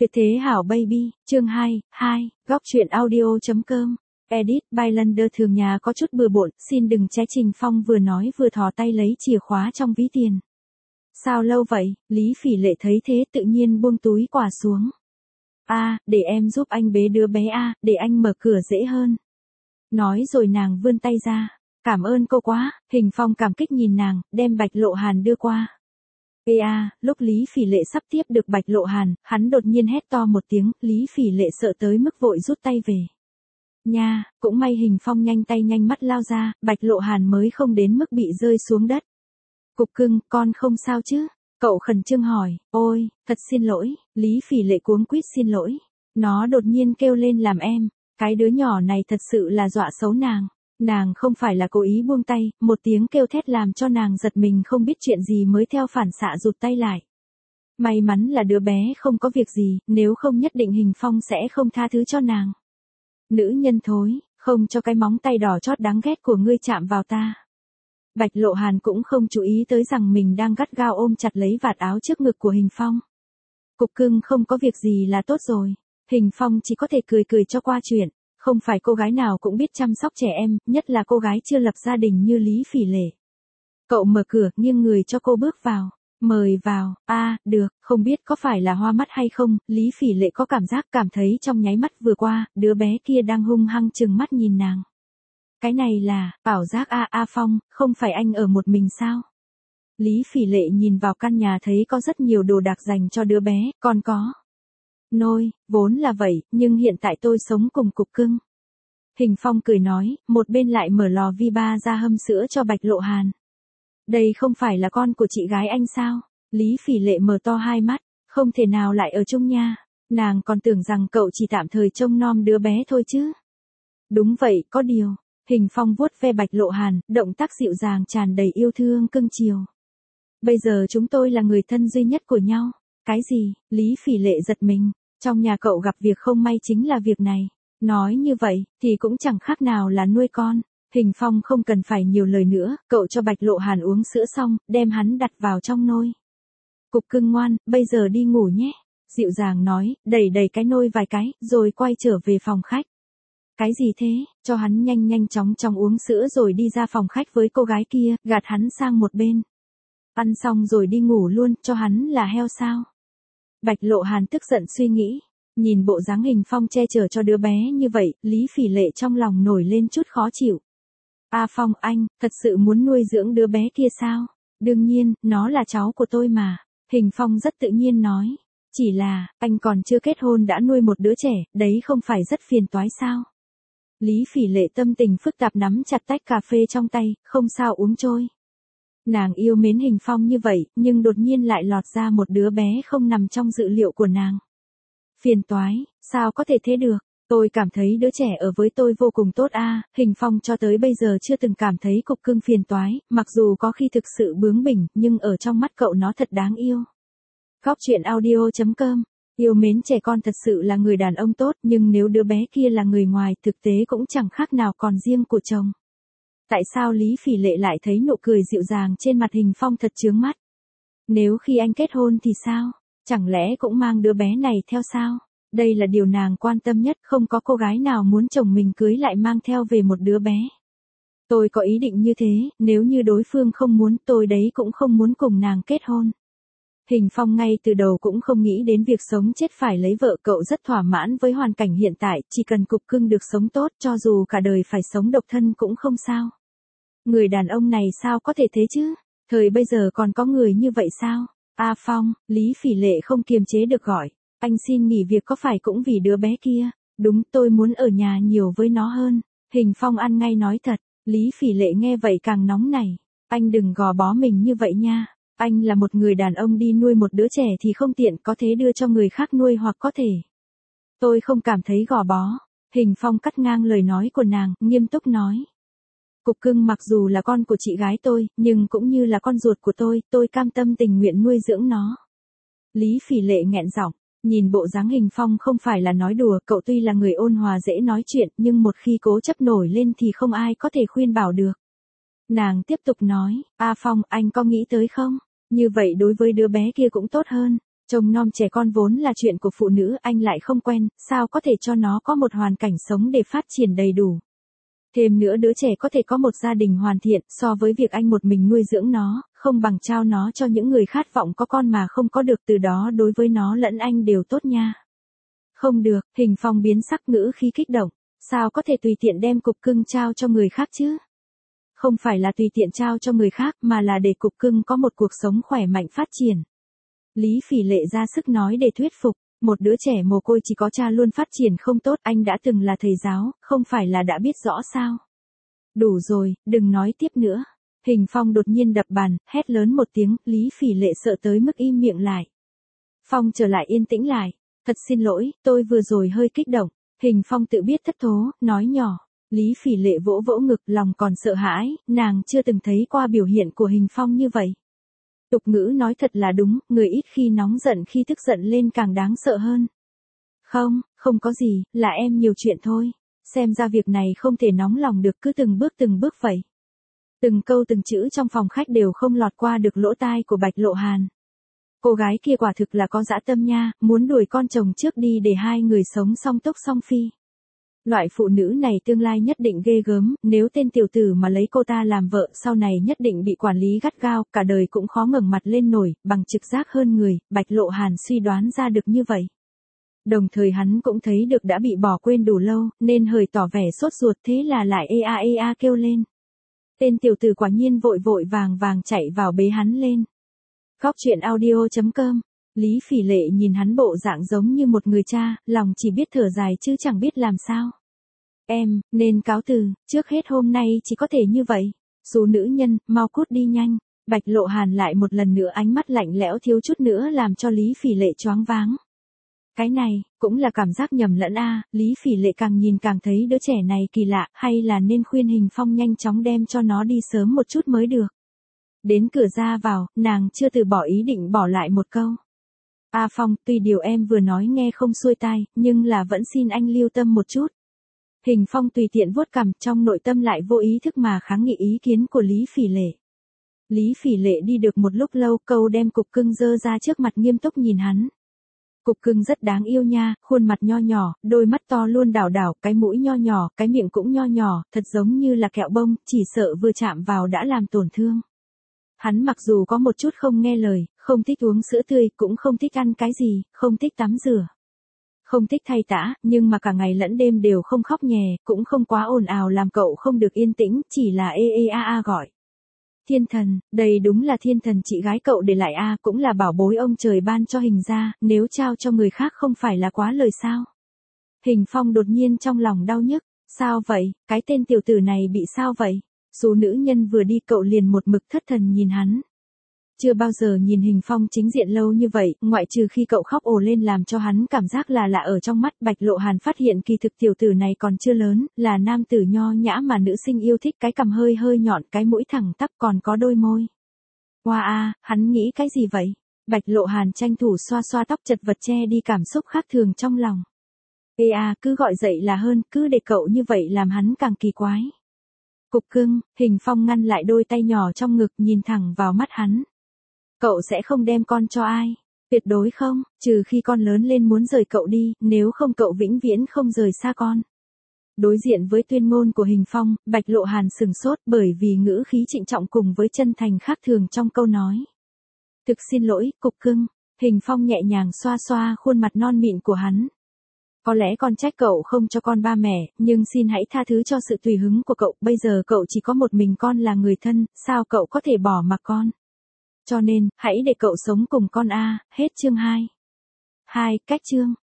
Tuyệt thế hảo baby, chương 2, góc truyện audio.com. Edit by Lander. Thường nhà có chút bừa bộn, xin đừng trách. Trình Phong vừa nói vừa thò tay lấy chìa khóa trong ví tiền. Sao lâu vậy? Lý Phỉ Lệ thấy thế tự nhiên buông túi quà xuống. Để em giúp anh bế đứa bé để anh mở cửa dễ hơn. Nói rồi nàng vươn tay ra. Cảm ơn cô quá. Hình Phong cảm kích nhìn nàng, đem Bạch Lộ Hàn đưa qua. Lúc Lý Phỉ Lệ sắp tiếp được Bạch Lộ Hàn, hắn đột nhiên hét to một tiếng, Lý Phỉ Lệ sợ tới mức vội rút tay về. Nha, cũng may Hình Phong nhanh tay nhanh mắt lao ra, Bạch Lộ Hàn mới không đến mức bị rơi xuống đất. Cục cưng, con không sao chứ? Cậu khẩn trương hỏi. Ôi, thật xin lỗi. Lý Phỉ Lệ cuống quýt xin lỗi. Nó đột nhiên kêu lên làm em. Cái đứa nhỏ này thật sự là dọa xấu nàng. Nàng không phải là cố ý buông tay, một tiếng kêu thét làm cho nàng giật mình không biết chuyện gì mới theo phản xạ rụt tay lại. May mắn là đứa bé không có việc gì, nếu không nhất định Hình Phong sẽ không tha thứ cho nàng. Nữ nhân thối, không cho cái móng tay đỏ chót đáng ghét của ngươi chạm vào ta. Bạch Lộ Hàn cũng không chú ý tới rằng mình đang gắt gao ôm chặt lấy vạt áo trước ngực của Hình Phong. Cục cưng không có việc gì là tốt rồi. Hình Phong chỉ có thể cười cười cho qua chuyện. Không phải cô gái nào cũng biết chăm sóc trẻ em, nhất là cô gái chưa lập gia đình như Lý Phỉ Lệ. Cậu mở cửa, nghiêng người cho cô bước vào. Mời vào. Được, không biết có phải là hoa mắt hay không, Lý Phỉ Lệ có cảm thấy trong nháy mắt vừa qua, đứa bé kia đang hung hăng trừng mắt nhìn nàng. Cái này là, ảo giác Phong, không phải anh ở một mình sao? Lý Phỉ Lệ nhìn vào căn nhà thấy có rất nhiều đồ đạc dành cho đứa bé, còn có nôi, vốn là vậy, nhưng hiện tại tôi sống cùng cục cưng. Hình Phong cười nói, một bên lại mở lò vi ba ra hâm sữa cho Bạch Lộ Hàn. Đây không phải là con của chị gái anh sao? Lý Phỉ Lệ mở to hai mắt, không thể nào lại ở chung nha. Nàng còn tưởng rằng cậu chỉ tạm thời trông nom đứa bé thôi chứ. Đúng vậy, có điều. Hình Phong vuốt ve Bạch Lộ Hàn, động tác dịu dàng tràn đầy yêu thương cưng chiều. Bây giờ chúng tôi là người thân duy nhất của nhau. Cái gì? Lý Phỉ Lệ giật mình. Trong nhà cậu gặp việc không may chính là việc này. Nói như vậy, thì cũng chẳng khác nào là nuôi con. Hình Phong không cần phải nhiều lời nữa, cậu cho Bạch Lộ Hàn uống sữa xong, đem hắn đặt vào trong nôi. Cục cưng ngoan, bây giờ đi ngủ nhé. Dịu dàng nói, đẩy cái nôi vài cái, rồi quay trở về phòng khách. Cái gì thế? Cho hắn nhanh chóng uống sữa rồi đi ra phòng khách với cô gái kia, gạt hắn sang một bên. Ăn xong rồi đi ngủ luôn, cho hắn là heo sao? Bạch Lộ Hàn tức giận suy nghĩ. Nhìn bộ dáng Hình Phong che chở cho đứa bé như vậy, Lý Phỉ Lệ trong lòng nổi lên chút khó chịu. Phong, anh, thật sự muốn nuôi dưỡng đứa bé kia sao? Đương nhiên, nó là cháu của tôi mà. Hình Phong rất tự nhiên nói. Chỉ là, anh còn chưa kết hôn đã nuôi một đứa trẻ, đấy không phải rất phiền toái sao? Lý Phỉ Lệ tâm tình phức tạp nắm chặt tách cà phê trong tay, không sao uống trôi. Nàng yêu mến Hình Phong như vậy, nhưng đột nhiên lại lọt ra một đứa bé không nằm trong dự liệu của nàng. Phiền toái, sao có thể thế được? Tôi cảm thấy đứa trẻ ở với tôi vô cùng tốt Hình Phong cho tới bây giờ chưa từng cảm thấy cục cưng phiền toái, mặc dù có khi thực sự bướng bỉnh, nhưng ở trong mắt cậu nó thật đáng yêu. Góc truyện audio.com. Yêu mến trẻ con thật sự là người đàn ông tốt, nhưng nếu đứa bé kia là người ngoài, thực tế cũng chẳng khác nào còn riêng của chồng. Tại sao Lý Phỉ Lệ lại thấy nụ cười dịu dàng trên mặt Hình Phong thật chướng mắt? Nếu khi anh kết hôn thì sao? Chẳng lẽ cũng mang đứa bé này theo sao? Đây là điều nàng quan tâm nhất, không có cô gái nào muốn chồng mình cưới lại mang theo về một đứa bé. Tôi có ý định như thế, nếu như đối phương không muốn, tôi đấy cũng không muốn cùng nàng kết hôn. Hình Phong ngay từ đầu cũng không nghĩ đến việc sống chết phải lấy vợ, cậu rất thỏa mãn với hoàn cảnh hiện tại, chỉ cần cục cưng được sống tốt, cho dù cả đời phải sống độc thân cũng không sao. Người đàn ông này sao có thể thế chứ? Thời bây giờ còn có người như vậy sao? Phong, Lý Phỉ Lệ không kiềm chế được gọi. Anh xin nghỉ việc có phải cũng vì đứa bé kia? Đúng, tôi muốn ở nhà nhiều với nó hơn. Hình Phong ăn ngay nói thật. Lý Phỉ Lệ nghe vậy càng nóng nảy. Anh đừng gò bó mình như vậy nha. Anh là một người đàn ông, đi nuôi một đứa trẻ thì không tiện, có thế đưa cho người khác nuôi hoặc có thể. Tôi không cảm thấy gò bó. Hình Phong cắt ngang lời nói của nàng, nghiêm túc nói. Cục cưng mặc dù là con của chị gái tôi, nhưng cũng như là con ruột của tôi cam tâm tình nguyện nuôi dưỡng nó. Lý Phỉ Lệ nghẹn giọng, nhìn bộ dáng Hình Phong không phải là nói đùa, cậu tuy là người ôn hòa dễ nói chuyện, nhưng một khi cố chấp nổi lên thì không ai có thể khuyên bảo được. Nàng tiếp tục nói, Phong, anh có nghĩ tới không? Như vậy đối với đứa bé kia cũng tốt hơn. Trông nom trẻ con vốn là chuyện của phụ nữ, anh lại không quen, sao có thể cho nó có một hoàn cảnh sống để phát triển đầy đủ. Thêm nữa đứa trẻ có thể có một gia đình hoàn thiện, so với việc anh một mình nuôi dưỡng nó, không bằng trao nó cho những người khát vọng có con mà không có được, từ đó đối với nó lẫn anh đều tốt nha. Không được, Hình Phong biến sắc, ngữ khí kích động. Sao có thể tùy tiện đem cục cưng trao cho người khác chứ? Không phải là tùy tiện trao cho người khác mà là để cục cưng có một cuộc sống khỏe mạnh phát triển. Lý Phỉ Lệ ra sức nói để thuyết phục. Một đứa trẻ mồ côi chỉ có cha luôn phát triển không tốt, anh đã từng là thầy giáo, không phải là đã biết rõ sao? Đủ rồi, đừng nói tiếp nữa. Hình Phong đột nhiên đập bàn, hét lớn một tiếng, Lý Phỉ Lệ sợ tới mức im miệng lại. Phong trở lại yên tĩnh lại. Thật xin lỗi, tôi vừa rồi hơi kích động. Hình Phong tự biết thất thố, nói nhỏ. Lý Phỉ Lệ vỗ vỗ ngực, lòng còn sợ hãi, nàng chưa từng thấy qua biểu hiện của Hình Phong như vậy. Tục ngữ nói thật là đúng, người ít khi nóng giận khi tức giận lên càng đáng sợ hơn. Không có gì, là em nhiều chuyện thôi. Xem ra việc này không thể nóng lòng được, cứ từng bước vậy. Từng câu từng chữ trong phòng khách đều không lọt qua được lỗ tai của Bạch Lộ Hàn. Cô gái kia quả thực là có dã tâm nha, muốn đuổi con chồng trước đi để hai người sống song túc song phi. Loại phụ nữ này tương lai nhất định ghê gớm, nếu tên tiểu tử mà lấy cô ta làm vợ sau này nhất định bị quản lý gắt gao, cả đời cũng khó ngẩng mặt lên nổi, bằng trực giác hơn người, Bạch Lộ Hàn suy đoán ra được như vậy. Đồng thời hắn cũng thấy được đã bị bỏ quên đủ lâu, nên hơi tỏ vẻ sốt ruột, thế là lại ea kêu lên. Tên tiểu tử quả nhiên vội vàng chạy vào bế hắn lên. Góc truyện audio.com. Lý Phỉ Lệ nhìn hắn bộ dạng giống như một người cha, lòng chỉ biết thở dài chứ chẳng biết làm sao. Em, nên cáo từ, trước hết hôm nay chỉ có thể như vậy. Dù nữ nhân, mau cút đi nhanh. Bạch Lộ Hàn lại một lần nữa ánh mắt lạnh lẽo thiếu chút nữa làm cho Lý Phỉ Lệ choáng váng. Cái này, cũng là cảm giác nhầm lẫn a. Lý Phỉ Lệ càng nhìn càng thấy đứa trẻ này kỳ lạ, hay là nên khuyên Hình Phong nhanh chóng đem cho nó đi sớm một chút mới được. Đến cửa ra vào, nàng chưa từ bỏ ý định bỏ lại một câu. A Phong, tuy điều em vừa nói nghe không xuôi tai, nhưng là vẫn xin anh lưu tâm một chút. Hình Phong tùy tiện vuốt cằm, trong nội tâm lại vô ý thức mà kháng nghị ý kiến của Lý Phỉ Lệ. Lý Phỉ Lệ đi được một lúc lâu, câu đem cục cưng dơ ra trước mặt nghiêm túc nhìn hắn. Cục cưng rất đáng yêu nha, khuôn mặt nho nhỏ, đôi mắt to luôn đảo đảo, cái mũi nho nhỏ, cái miệng cũng nho nhỏ, thật giống như là kẹo bông, chỉ sợ vừa chạm vào đã làm tổn thương. Hắn mặc dù có một chút không nghe lời, không thích uống sữa tươi, cũng không thích ăn cái gì, không thích tắm rửa, không thích thay tã, nhưng mà cả ngày lẫn đêm đều không khóc nhè, cũng không quá ồn ào làm cậu không được yên tĩnh, chỉ là gọi. Thiên thần, đây đúng là thiên thần chị gái cậu để lại a, cũng là bảo bối ông trời ban cho Hình ra, nếu trao cho người khác không phải là quá lời sao? Hình Phong đột nhiên trong lòng đau nhức, sao vậy, cái tên tiểu tử này bị sao vậy? Số nữ nhân vừa đi cậu liền một mực thất thần nhìn hắn. Chưa bao giờ nhìn Hình Phong chính diện lâu như vậy, ngoại trừ khi cậu khóc ồ lên làm cho hắn cảm giác là lạ ở trong mắt. Bạch Lộ Hàn phát hiện kỳ thực tiểu tử này còn chưa lớn, là nam tử nho nhã mà nữ sinh yêu thích, cái cằm hơi nhọn, cái mũi thẳng tắp, còn có đôi môi. Wow, hắn nghĩ cái gì vậy? Bạch Lộ Hàn tranh thủ xoa xoa tóc chật vật che đi cảm xúc khác thường trong lòng. Cứ gọi dậy là hơn, cứ để cậu như vậy làm hắn càng kỳ quái. Cục cưng, Hình Phong ngăn lại đôi tay nhỏ trong ngực, nhìn thẳng vào mắt hắn. Cậu sẽ không đem con cho ai? Tuyệt đối không, trừ khi con lớn lên muốn rời cậu đi, nếu không cậu vĩnh viễn không rời xa con. Đối diện với tuyên ngôn của Hình Phong, Bạch Lộ Hàn sừng sốt bởi vì ngữ khí trịnh trọng cùng với chân thành khác thường trong câu nói. Thực xin lỗi, cục cưng. Hình Phong nhẹ nhàng xoa xoa khuôn mặt non mịn của hắn. Có lẽ con trách cậu không cho con ba mẹ, nhưng xin hãy tha thứ cho sự tùy hứng của cậu, bây giờ cậu chỉ có một mình con là người thân, sao cậu có thể bỏ mặc con? Cho nên, hãy để cậu sống cùng con a. Hết chương 2. Cách chương.